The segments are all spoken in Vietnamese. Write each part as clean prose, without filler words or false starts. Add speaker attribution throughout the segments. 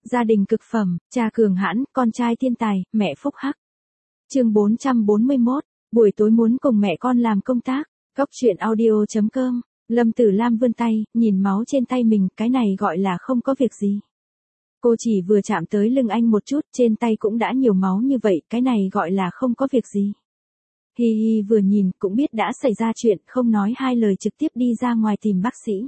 Speaker 1: Gia đình cực phẩm, cha cường hãn, con trai thiên tài, mẹ phúc hắc. Chương 441, buổi tối muốn cùng mẹ con làm công tác. Góc truyện audio.com. Lâm Tử Lam vươn tay, nhìn máu trên tay mình, cái này gọi là không có việc gì. Cô chỉ vừa chạm tới lưng anh một chút, trên tay cũng đã nhiều máu như vậy, cái này gọi là không có việc gì. Hi Hi vừa nhìn, cũng biết đã xảy ra chuyện, không nói hai lời trực tiếp đi ra ngoài tìm bác sĩ.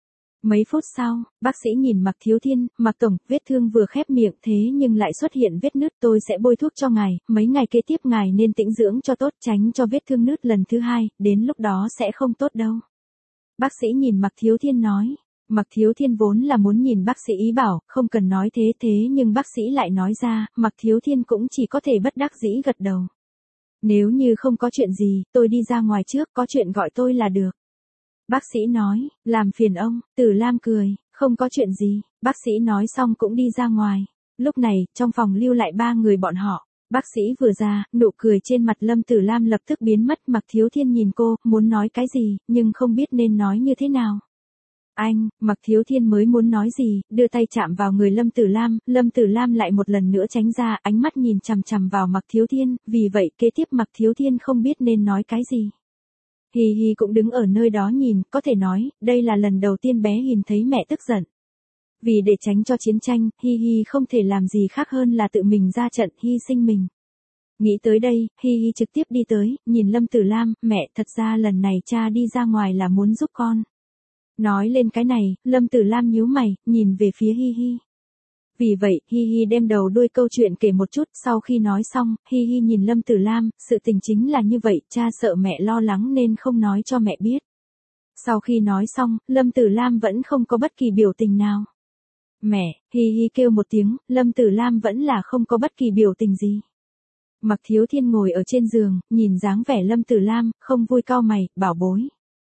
Speaker 1: Mấy phút sau, bác sĩ nhìn Mạc Thiếu Thiên, Mạc Tổng, vết thương vừa khép miệng thế nhưng lại xuất hiện vết nứt, tôi sẽ bôi thuốc cho ngài, mấy ngày kế tiếp ngài nên tĩnh dưỡng cho tốt, tránh cho vết thương nứt lần thứ hai, đến lúc đó sẽ không tốt đâu. Bác sĩ nhìn Mạc Thiếu Thiên nói. Mạc Thiếu Thiên vốn là muốn nhìn bác sĩ ý bảo, không cần nói thế nhưng bác sĩ lại nói ra, Mạc Thiếu Thiên cũng chỉ có thể bất đắc dĩ gật đầu. Nếu như không có chuyện gì, tôi đi ra ngoài trước, có chuyện gọi tôi là được. Bác sĩ nói, làm phiền ông, Tử Lam cười, không có chuyện gì, bác sĩ nói xong cũng đi ra ngoài. Lúc này, trong phòng lưu lại ba người bọn họ. Bác sĩ vừa ra, nụ cười trên mặt Lâm Tử Lam lập tức biến mất. Mạc Thiếu Thiên nhìn cô, muốn nói cái gì, nhưng không biết nên nói như thế nào. Anh, Mạc Thiếu Thiên mới muốn nói gì, đưa tay chạm vào người Lâm Tử Lam lại một lần nữa tránh ra, ánh mắt nhìn chằm chằm vào Mạc Thiếu Thiên, vì vậy kế tiếp Mạc Thiếu Thiên không biết nên nói cái gì. Hi Hi cũng đứng ở nơi đó nhìn, có thể nói, đây là lần đầu tiên bé nhìn thấy mẹ tức giận. Vì để tránh cho chiến tranh, Hi Hi không thể làm gì khác hơn là tự mình ra trận hy sinh mình. Nghĩ tới đây, Hi Hi trực tiếp đi tới, nhìn Lâm Tử Lam, mẹ, thật ra lần này cha đi ra ngoài là muốn giúp con. Nói lên cái này, Lâm Tử Lam nhíu mày, nhìn về phía Hi Hi. Vì vậy, Hi Hi đem đầu đuôi câu chuyện kể một chút, sau khi nói xong, Hi Hi nhìn Lâm Tử Lam, sự tình chính là như vậy, cha sợ mẹ lo lắng nên không nói cho mẹ biết. Sau khi nói xong, Lâm Tử Lam vẫn không có bất kỳ biểu tình nào. Mẹ, Hi Hi kêu một tiếng, Lâm Tử Lam vẫn là không có bất kỳ biểu tình gì. Mạc Thiếu Thiên ngồi ở trên giường, nhìn dáng vẻ Lâm Tử Lam, không vui cau mày, bảo bối.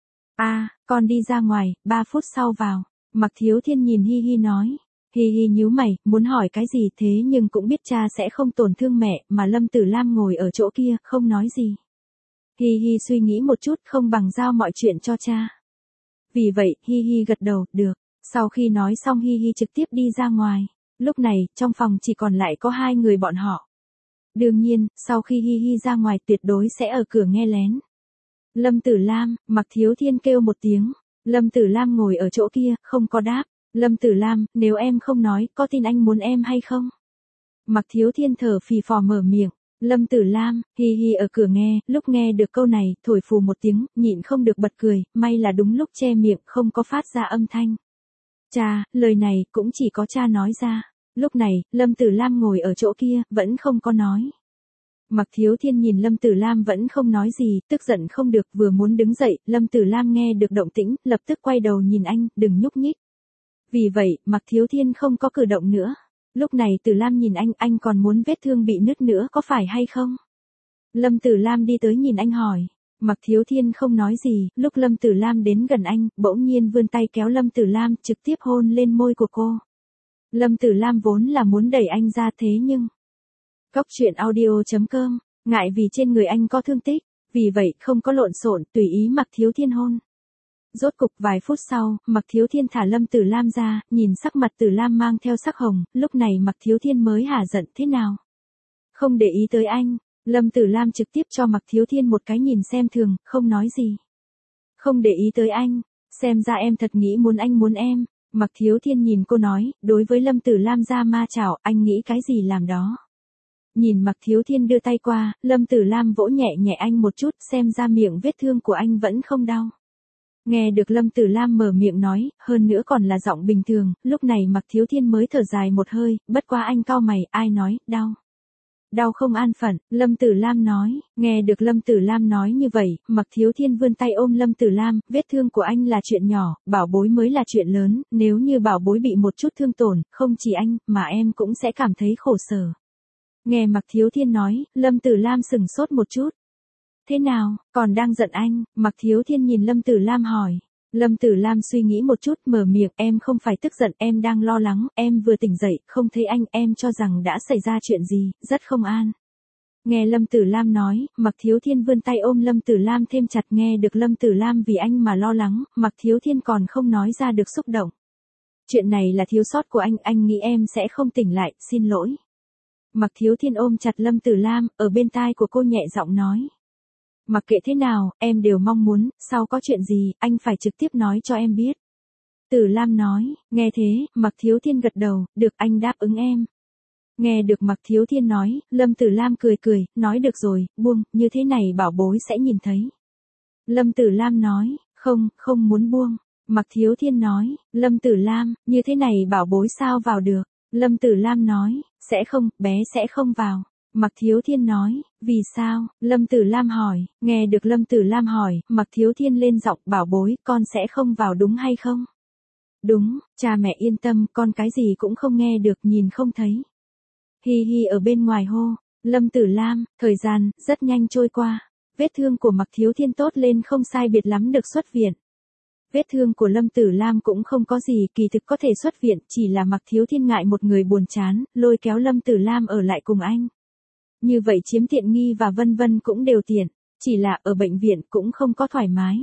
Speaker 1: Con đi ra ngoài, 3 phút sau vào. Mạc Thiếu Thiên nhìn Hi Hi nói. Hi Hi nhíu mày, muốn hỏi cái gì thế nhưng cũng biết cha sẽ không tổn thương mẹ, mà Lâm Tử Lam ngồi ở chỗ kia, không nói gì. Hi Hi suy nghĩ một chút, không bằng giao mọi chuyện cho cha. Vì vậy, Hi Hi gật đầu, được. Sau khi nói xong Hi Hi trực tiếp đi ra ngoài. Lúc này, trong phòng chỉ còn lại có hai người bọn họ. Đương nhiên, sau khi Hi Hi ra ngoài tuyệt đối sẽ ở cửa nghe lén. Lâm Tử Lam, Mạc Thiếu Thiên kêu một tiếng. Lâm Tử Lam ngồi ở chỗ kia, không có đáp. Lâm Tử Lam, nếu em không nói, có tin anh muốn em hay không? Mạc Thiếu Thiên thở phì phò mở miệng. Lâm Tử Lam, Hi Hi ở cửa nghe, lúc nghe được câu này, thổi phù một tiếng, nhịn không được bật cười, may là đúng lúc che miệng, không có phát ra âm thanh. Cha, lời này, cũng chỉ có cha nói ra. Lúc này, Lâm Tử Lam ngồi ở chỗ kia, vẫn không có nói. Mạc Thiếu Thiên nhìn Lâm Tử Lam vẫn không nói gì, tức giận không được, vừa muốn đứng dậy, Lâm Tử Lam nghe được động tĩnh, lập tức quay đầu nhìn anh, đừng nhúc nhích. Vì vậy, Mạc Thiếu Thiên không có cử động nữa. Lúc này Tử Lam nhìn anh còn muốn vết thương bị nứt nữa có phải hay không? Lâm Tử Lam đi tới nhìn anh hỏi. Mạc Thiếu Thiên không nói gì, lúc Lâm Tử Lam đến gần anh, bỗng nhiên vươn tay kéo Lâm Tử Lam, trực tiếp hôn lên môi của cô. Lâm Tử Lam vốn là muốn đẩy anh ra thế nhưng... Góc truyện audio.com, ngại vì trên người anh có thương tích, vì vậy không có lộn xộn, tùy ý Mạc Thiếu Thiên hôn. Rốt cục vài phút sau, Mạc Thiếu Thiên thả Lâm Tử Lam ra, nhìn sắc mặt Tử Lam mang theo sắc hồng, lúc này Mạc Thiếu Thiên mới hả giận thế nào. Không để ý tới anh, Lâm Tử Lam trực tiếp cho Mạc Thiếu Thiên một cái nhìn xem thường, không nói gì. Không để ý tới anh, xem ra em thật nghĩ muốn em. Mạc Thiếu Thiên nhìn cô nói, đối với Lâm Tử Lam ra ma chảo, anh nghĩ cái gì làm đó. Nhìn Mạc Thiếu Thiên đưa tay qua, Lâm Tử Lam vỗ nhẹ nhẹ anh một chút, xem ra miệng vết thương của anh vẫn không đau. Nghe được Lâm Tử Lam mở miệng nói, hơn nữa còn là giọng bình thường, lúc này Mạc Thiếu Thiên mới thở dài một hơi, bất quá anh cau mày, ai nói, đau. Đau không an phận, Lâm Tử Lam nói, nghe được Lâm Tử Lam nói như vậy, Mạc Thiếu Thiên vươn tay ôm Lâm Tử Lam, vết thương của anh là chuyện nhỏ, bảo bối mới là chuyện lớn, nếu như bảo bối bị một chút thương tổn, không chỉ anh, mà em cũng sẽ cảm thấy khổ sở. Nghe Mạc Thiếu Thiên nói, Lâm Tử Lam sững sốt một chút. Thế nào, còn đang giận anh? Mạc Thiếu Thiên nhìn Lâm Tử Lam hỏi. Lâm Tử Lam suy nghĩ một chút, mở miệng, em không phải tức giận, em đang lo lắng, em vừa tỉnh dậy, không thấy anh, em cho rằng đã xảy ra chuyện gì, rất không an. Nghe Lâm Tử Lam nói, Mạc Thiếu Thiên vươn tay ôm Lâm Tử Lam thêm chặt, nghe được Lâm Tử Lam vì anh mà lo lắng, Mạc Thiếu Thiên còn không nói ra được xúc động. Chuyện này là thiếu sót của anh nghĩ em sẽ không tỉnh lại, xin lỗi. Mạc Thiếu Thiên ôm chặt Lâm Tử Lam, ở bên tai của cô nhẹ giọng nói. Mặc kệ thế nào, em đều mong muốn, sau có chuyện gì, anh phải trực tiếp nói cho em biết. Tử Lam nói, nghe thế, Mạc Thiếu Thiên gật đầu, được anh đáp ứng em. Nghe được Mạc Thiếu Thiên nói, Lâm Tử Lam cười, nói được rồi, buông, như thế này bảo bối sẽ nhìn thấy. Lâm Tử Lam nói, không muốn buông. Mạc Thiếu Thiên nói, Lâm Tử Lam, như thế này bảo bối sao vào được. Lâm Tử Lam nói, sẽ không, bé sẽ không vào. Mạc Thiếu Thiên nói, vì sao? Lâm Tử Lam hỏi, nghe được Lâm Tử Lam hỏi, Mạc Thiếu Thiên lên giọng, bảo bối, con sẽ không vào đúng hay không? Đúng, cha mẹ yên tâm, con cái gì cũng không nghe được, nhìn không thấy. Hi hi ở bên ngoài hô, Lâm Tử Lam, thời gian, rất nhanh trôi qua. Vết thương của Mạc Thiếu Thiên tốt lên không sai biệt lắm được xuất viện. Vết thương của Lâm Tử Lam cũng không có gì, kỳ thực có thể xuất viện, chỉ là Mạc Thiếu Thiên ngại một người buồn chán, lôi kéo Lâm Tử Lam ở lại cùng anh. Như vậy chiếm tiện nghi và vân vân cũng đều tiện, chỉ là ở bệnh viện cũng không có thoải mái.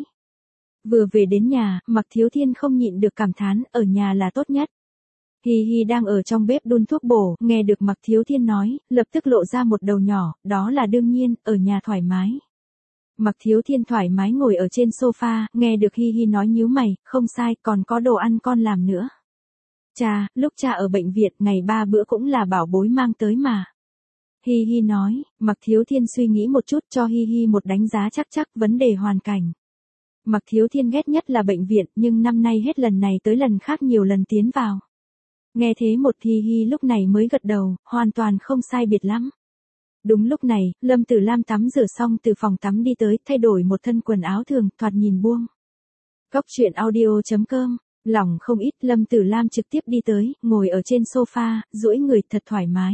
Speaker 1: Vừa về đến nhà, Mạc Thiếu Thiên không nhịn được cảm thán, ở nhà là tốt nhất. Hi hi đang ở trong bếp đun thuốc bổ, nghe được Mạc Thiếu Thiên nói, lập tức lộ ra một đầu nhỏ, đó là đương nhiên, ở nhà thoải mái. Mạc Thiếu Thiên thoải mái ngồi ở trên sofa, nghe được Hi hi nói nhíu mày, không sai, còn có đồ ăn con làm nữa. Cha, lúc cha ở bệnh viện, ngày 3 bữa cũng là bảo bối mang tới mà. Hi hi nói, Mạc Thiếu Thiên suy nghĩ một chút cho Hi hi một đánh giá chắc vấn đề hoàn cảnh. Mạc Thiếu Thiên ghét nhất là bệnh viện, nhưng năm nay hết lần này tới lần khác nhiều lần tiến vào. Nghe thế một Hi hi lúc này mới gật đầu, hoàn toàn không sai biệt lắm. Đúng lúc này, Lâm Tử Lam tắm rửa xong từ phòng tắm đi tới, thay đổi một thân quần áo thường, thoạt nhìn buông. Góc truyện audio.com, lòng không ít, Lâm Tử Lam trực tiếp đi tới, ngồi ở trên sofa, duỗi người thật thoải mái.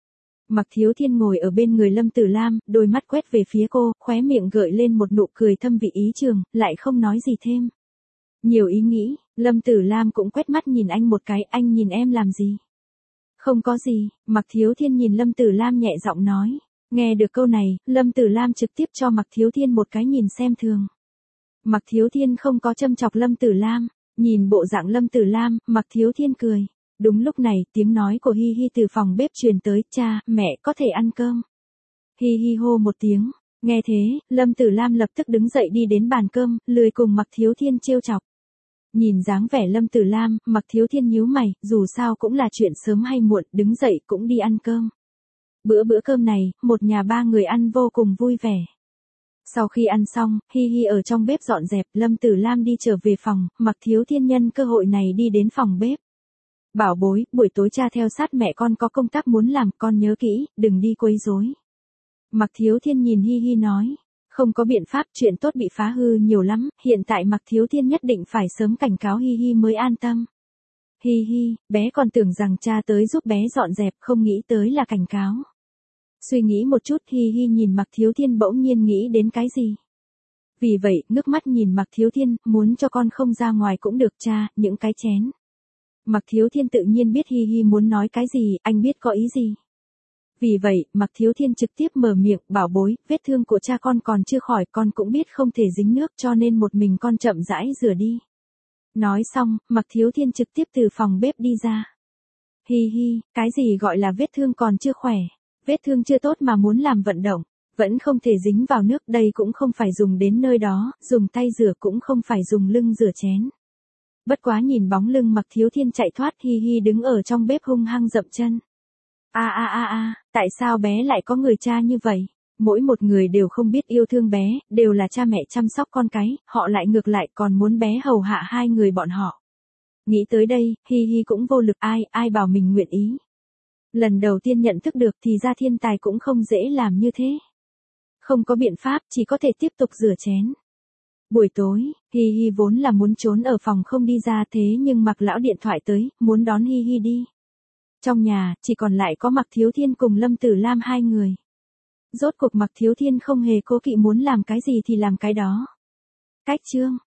Speaker 1: Mạc Thiếu Thiên ngồi ở bên người Lâm Tử Lam, đôi mắt quét về phía cô, khóe miệng gợi lên một nụ cười thâm vị ý trường, lại không nói gì thêm. Nhiều ý nghĩ, Lâm Tử Lam cũng quét mắt nhìn anh một cái, anh nhìn em làm gì? Không có gì, Mạc Thiếu Thiên nhìn Lâm Tử Lam nhẹ giọng nói. Nghe được câu này, Lâm Tử Lam trực tiếp cho Mạc Thiếu Thiên một cái nhìn xem thường. Mạc Thiếu Thiên không có châm chọc Lâm Tử Lam, nhìn bộ dạng Lâm Tử Lam, Mạc Thiếu Thiên cười. Đúng lúc này, tiếng nói của Hi hi từ phòng bếp truyền tới, cha, mẹ có thể ăn cơm. Hi hi hô một tiếng, nghe thế, Lâm Tử Lam lập tức đứng dậy đi đến bàn cơm, lười cùng Mạc Thiếu Thiên trêu chọc. Nhìn dáng vẻ Lâm Tử Lam, Mạc Thiếu Thiên nhíu mày, dù sao cũng là chuyện sớm hay muộn, đứng dậy cũng đi ăn cơm. Bữa cơm này, một nhà 3 người ăn vô cùng vui vẻ. Sau khi ăn xong, Hi hi ở trong bếp dọn dẹp, Lâm Tử Lam đi trở về phòng, Mạc Thiếu Thiên nhân cơ hội này đi đến phòng bếp. Bảo bối, buổi tối cha theo sát mẹ con có công tác muốn làm, con nhớ kỹ, đừng đi quấy rối. Mạc Thiếu Thiên nhìn Hi hi nói. Không có biện pháp, chuyện tốt bị phá hư nhiều lắm, hiện tại Mạc Thiếu Thiên nhất định phải sớm cảnh cáo Hi hi mới an tâm. Hi hi, bé còn tưởng rằng cha tới giúp bé dọn dẹp, không nghĩ tới là cảnh cáo. Suy nghĩ một chút, Hi hi nhìn Mạc Thiếu Thiên bỗng nhiên nghĩ đến cái gì. Vì vậy, ngước mắt nhìn Mạc Thiếu Thiên, muốn cho con không ra ngoài cũng được cha, những cái chén. Mạc Thiếu Thiên tự nhiên biết Hi hi muốn nói cái gì, anh biết có ý gì. Vì vậy, Mạc Thiếu Thiên trực tiếp mở miệng, bảo bối, vết thương của cha con còn chưa khỏi, con cũng biết không thể dính nước cho nên một mình con chậm rãi rửa đi. Nói xong, Mạc Thiếu Thiên trực tiếp từ phòng bếp đi ra. Hi hi, cái gì gọi là vết thương còn chưa khỏe, vết thương chưa tốt mà muốn làm vận động, vẫn không thể dính vào nước, đây cũng không phải dùng đến nơi đó, dùng tay rửa cũng không phải dùng lưng rửa chén. Bất quá nhìn bóng lưng Mạc Thiếu Thiên chạy thoát, Hi hi đứng ở trong bếp hung hăng dậm chân. Tại sao bé lại có người cha như vậy? Mỗi một người đều không biết yêu thương bé, đều là cha mẹ chăm sóc con cái, họ lại ngược lại còn muốn bé hầu hạ hai người bọn họ. Nghĩ tới đây, Hi hi cũng vô lực, ai bảo mình nguyện ý. Lần đầu tiên nhận thức được thì ra thiên tài cũng không dễ làm như thế. Không có biện pháp, chỉ có thể tiếp tục rửa chén. Buổi tối, Hi hi vốn là muốn trốn ở phòng không đi ra, thế nhưng Mạc lão điện thoại tới, muốn đón Hi hi đi. Trong nhà, chỉ còn lại có Mạc Thiếu Thiên cùng Lâm Tử Lam hai người. Rốt cuộc Mạc Thiếu Thiên không hề cố kỵ, muốn làm cái gì thì làm cái đó. Cách chương